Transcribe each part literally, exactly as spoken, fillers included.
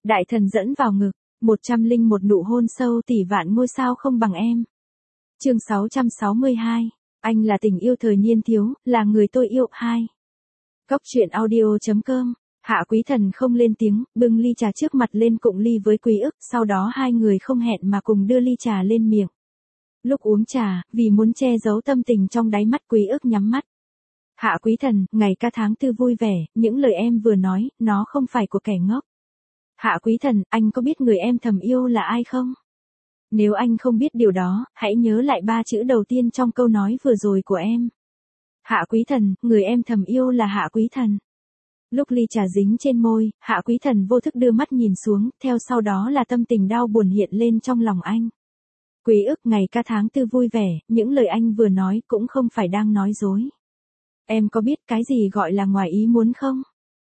Đại thần dẫn vào ngực, một trăm linh một nụ hôn sâu tỷ vạn ngôi sao không bằng em. Chương sáu trăm sáu mươi hai, anh là tình yêu thời niên thiếu, là người tôi yêu. Hai. Cốc truyện audio chấm com. Hạ Quý Thần không lên tiếng, bưng ly trà trước mặt lên cụng ly với Quý Ức, sau đó hai người không hẹn mà cùng đưa ly trà lên miệng. Lúc uống trà, vì muốn che giấu tâm tình trong đáy mắt, Quý Ức nhắm mắt. Hạ Quý Thần, ngày ca tháng tư vui vẻ, những lời em vừa nói, nó không phải của kẻ ngốc. Hạ Quý Thần, anh có biết người em thầm yêu là ai không? Nếu anh không biết điều đó, hãy nhớ lại ba chữ đầu tiên trong câu nói vừa rồi của em. Hạ Quý Thần, người em thầm yêu là Hạ Quý Thần. Lúc ly trà dính trên môi, Hạ Quý Thần vô thức đưa mắt nhìn xuống, theo sau đó là tâm tình đau buồn hiện lên trong lòng anh. Quý Ức, ngày ca tháng tư vui vẻ, những lời anh vừa nói cũng không phải đang nói dối. Em có biết cái gì gọi là ngoài ý muốn không?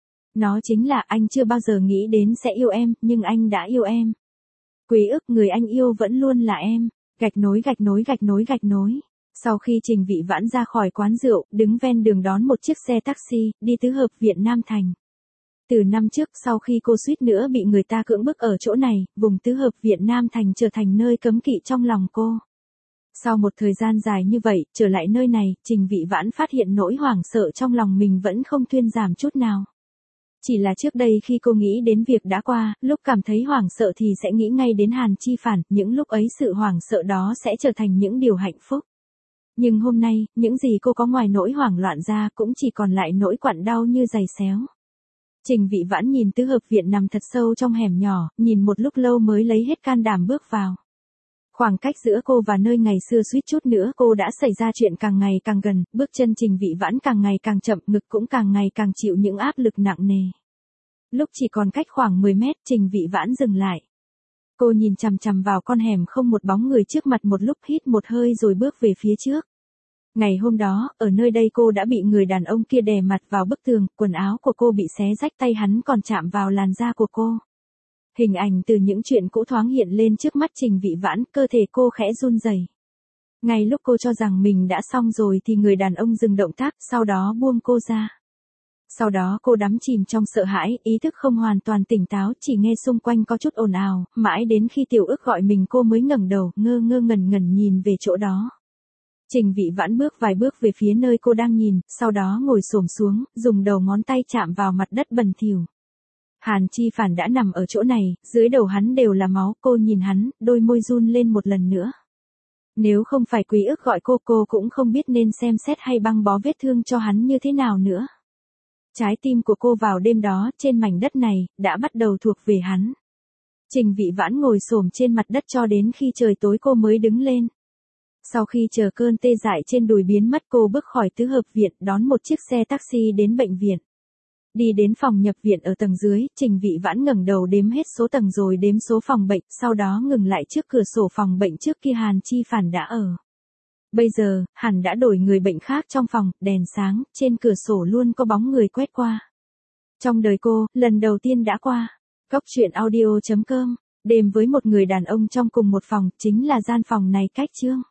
Nó chính là anh chưa bao giờ nghĩ đến sẽ yêu em, nhưng anh đã yêu em. Quý Ức, người anh yêu vẫn luôn là em. Gạch nối gạch nối gạch nối gạch nối. Sau khi Trình Vị Vãn ra khỏi quán rượu, đứng ven đường đón một chiếc xe taxi, đi tứ hợp viện Nam Thành. Từ năm trước, sau khi cô suýt nữa bị người ta cưỡng bức ở chỗ này, vùng tứ hợp viện Nam Thành trở thành nơi cấm kỵ trong lòng cô. Sau một thời gian dài như vậy, trở lại nơi này, Trình Vị Vãn phát hiện nỗi hoảng sợ trong lòng mình vẫn không thuyên giảm chút nào. Chỉ là trước đây khi cô nghĩ đến việc đã qua, lúc cảm thấy hoảng sợ thì sẽ nghĩ ngay đến Hàn Chi Phản, những lúc ấy sự hoảng sợ đó sẽ trở thành những điều hạnh phúc. Nhưng hôm nay, những gì cô có ngoài nỗi hoảng loạn ra cũng chỉ còn lại nỗi quặn đau như giày xéo. Trình Vị Vãn nhìn tứ hợp viện nằm thật sâu trong hẻm nhỏ, nhìn một lúc lâu mới lấy hết can đảm bước vào. Khoảng cách giữa cô và nơi ngày xưa suýt chút nữa cô đã xảy ra chuyện càng ngày càng gần, bước chân Trình Vị Vãn càng ngày càng chậm, ngực cũng càng ngày càng chịu những áp lực nặng nề. Lúc chỉ còn cách khoảng mười mét, Trình Vị Vãn dừng lại. Cô nhìn chằm chằm vào con hẻm không một bóng người trước mặt một lúc, hít một hơi rồi bước về phía trước. Ngày hôm đó, ở nơi đây cô đã bị người đàn ông kia đè mặt vào bức tường, quần áo của cô bị xé rách, tay hắn còn chạm vào làn da của cô. Hình ảnh từ những chuyện cũ thoáng hiện lên trước mắt Trình Vị Vãn, cơ thể cô khẽ run rẩy. Ngay lúc cô cho rằng mình đã xong rồi thì người đàn ông dừng động tác, sau đó buông cô ra. Sau đó cô đắm chìm trong sợ hãi, ý thức không hoàn toàn tỉnh táo, chỉ nghe xung quanh có chút ồn ào, mãi đến khi Tiểu Ức gọi mình cô mới ngẩng đầu, ngơ ngơ ngẩn ngẩn nhìn về chỗ đó. Trình Vị Vãn bước vài bước về phía nơi cô đang nhìn, sau đó ngồi xổm xuống, dùng đầu ngón tay chạm vào mặt đất bẩn thỉu. Hàn Chi Phản đã nằm ở chỗ này, dưới đầu hắn đều là máu, cô nhìn hắn, đôi môi run lên một lần nữa. Nếu không phải Quý Ức gọi cô, cô cũng không biết nên xem xét hay băng bó vết thương cho hắn như thế nào nữa. Trái tim của cô vào đêm đó, trên mảnh đất này, đã bắt đầu thuộc về hắn. Trình Vị Vãn ngồi xổm trên mặt đất cho đến khi trời tối cô mới đứng lên. Sau khi chờ cơn tê dại trên đùi biến mất, cô bước khỏi tứ hợp viện, đón một chiếc xe taxi đến bệnh viện. Đi đến phòng nhập viện ở tầng dưới, Trình Vị Vãn ngẩng đầu đếm hết số tầng rồi đếm số phòng bệnh, sau đó ngừng lại trước cửa sổ phòng bệnh trước kia Hàn Chi Phản đã ở. Bây giờ, hẳn đã đổi người bệnh khác trong phòng, đèn sáng, trên cửa sổ luôn có bóng người quét qua. Trong đời cô, lần đầu tiên đã qua. Cốc truyện audio chấm com, đêm với một người đàn ông trong cùng một phòng, chính là gian phòng này cách chương.